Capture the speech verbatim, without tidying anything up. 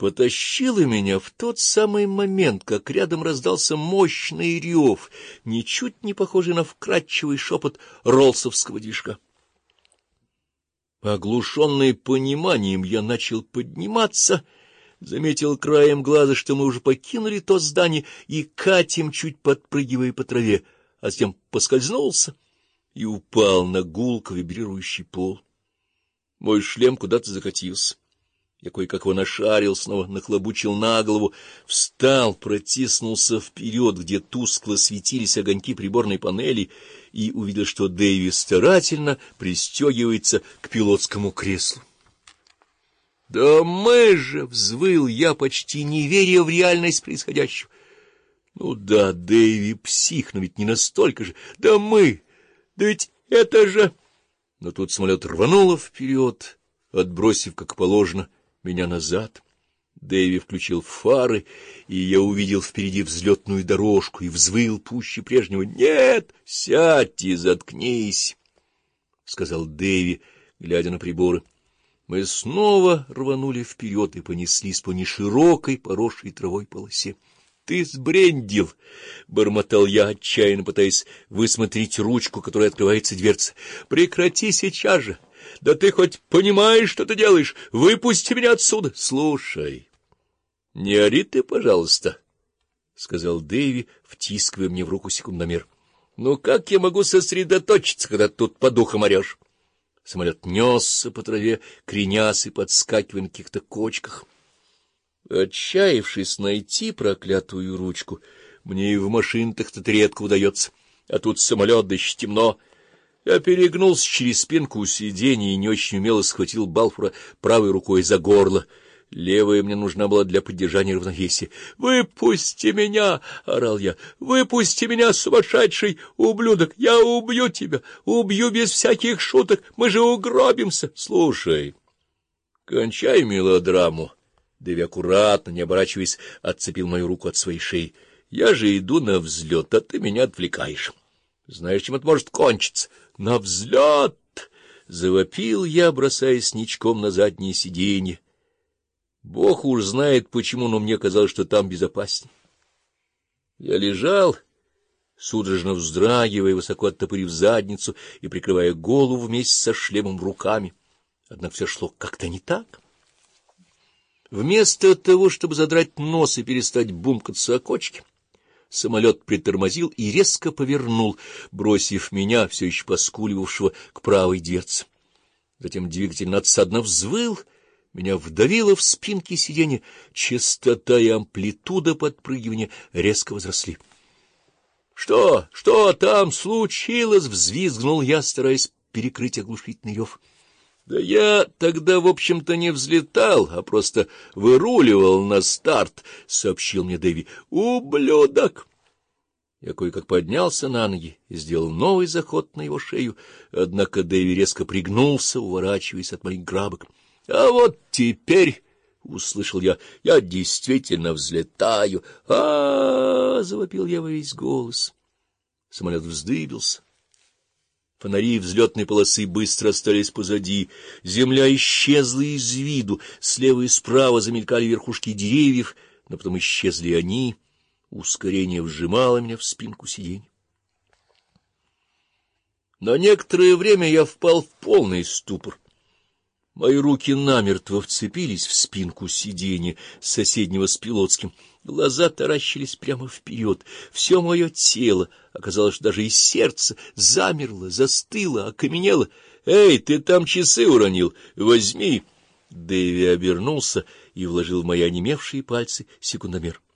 потащила меня в тот самый момент, как рядом раздался мощный рев, ничуть не похожий на вкрадчивый шепот роллсовского движка. Оглушенный пониманием, я начал подниматься, заметил краем глаза, что мы уже покинули то здание, и катим, чуть подпрыгивая по траве, а затем поскользнулся и упал на гулко вибрирующий пол. Мой шлем куда-то закатился. Я кое-как его нашарил, снова нахлобучил на голову, встал, протиснулся вперед, где тускло светились огоньки приборной панели, и увидел, что Дэйви старательно пристегивается к пилотскому креслу. — Да мы же! — взвыл я, почти не веря в реальность происходящего. — Ну да, Дэйви псих, но ведь не настолько же. Да мы! Да ведь это же... Но тут самолет рвануло вперед, отбросив, как положено, меня назад. Дэйви включил фары, и я увидел впереди взлетную дорожку и взвыл пуще прежнего. — Нет, сядь и заткнись, — сказал Дэйви, глядя на приборы. Мы снова рванули вперед и понеслись по неширокой, поросшей травой полосе. — Ты сбрендил! — бормотал я, отчаянно пытаясь высмотреть ручку, которой открывается дверца. — Прекрати сейчас же! Да ты хоть понимаешь, что ты делаешь? Выпусти меня отсюда! — Слушай, не ори ты, пожалуйста, — сказал Дэйви, втискивая мне в руку секундомер. — Ну как я могу сосредоточиться, когда тут по духам орешь? Самолет несся по траве, кренясь и подскакивая на каких-то кочках. Отчаявшись найти проклятую ручку, мне и в машинах-то редко удается, а тут самолет, да еще темно. Я перегнулся через спинку сиденья и не очень умело схватил Балфура правой рукой за горло. Левая мне нужна была для поддержания равновесия. — Выпусти меня! — орал я. — Выпусти меня, сумасшедший ублюдок! Я убью тебя! Убью без всяких шуток! Мы же угробимся! — Слушай, кончай мелодраму. Дэви аккуратно, не оборачиваясь, отцепил мою руку от своей шеи. — Я же иду на взлет, а ты меня отвлекаешь. Знаешь, чем это может кончиться? — На взлет! — завопил я, бросаясь ничком на заднее сиденье. Бог уж знает почему, но мне казалось, что там безопаснее. Я лежал, судорожно вздрагивая, высоко оттопырив задницу и прикрывая голову вместе со шлемом руками. Однако все шло как-то не так. Вместо того, чтобы задрать нос и перестать бумкаться о кочке, самолет притормозил и резко повернул, бросив меня, все еще поскуливавшего, к правой дверце. Затем двигатель надсадно взвыл, меня вдавило в спинки сиденья, частота и амплитуда подпрыгивания резко возросли. — Что? Что там случилось? — взвизгнул я, стараясь перекрыть оглушительный рев. — Да я тогда, в общем-то, не взлетал, а просто выруливал на старт, — сообщил мне Дэви. — Ублюдок! Я кое-как поднялся на ноги и сделал новый заход на его шею, однако Дэви резко пригнулся, уворачиваясь от моих грабок. — А вот теперь, — услышал я, — я действительно взлетаю. А — завопил я во весь голос. Самолет вздыбился. Фонари взлетной полосы быстро остались позади. Земля исчезла из виду. Слева и справа замелькали верхушки деревьев, но потом исчезли они. Ускорение вжимало меня в спинку сиденья. На некоторое время я впал в полный ступор. Мои руки намертво вцепились в спинку сиденья соседнего с пилотским. Глаза таращились прямо вперед. Все мое тело, оказалось, что даже и сердце, замерло, застыло, окаменело. — Эй, ты там часы уронил? Возьми! Дэви обернулся и вложил в мои онемевшие пальцы секундомер.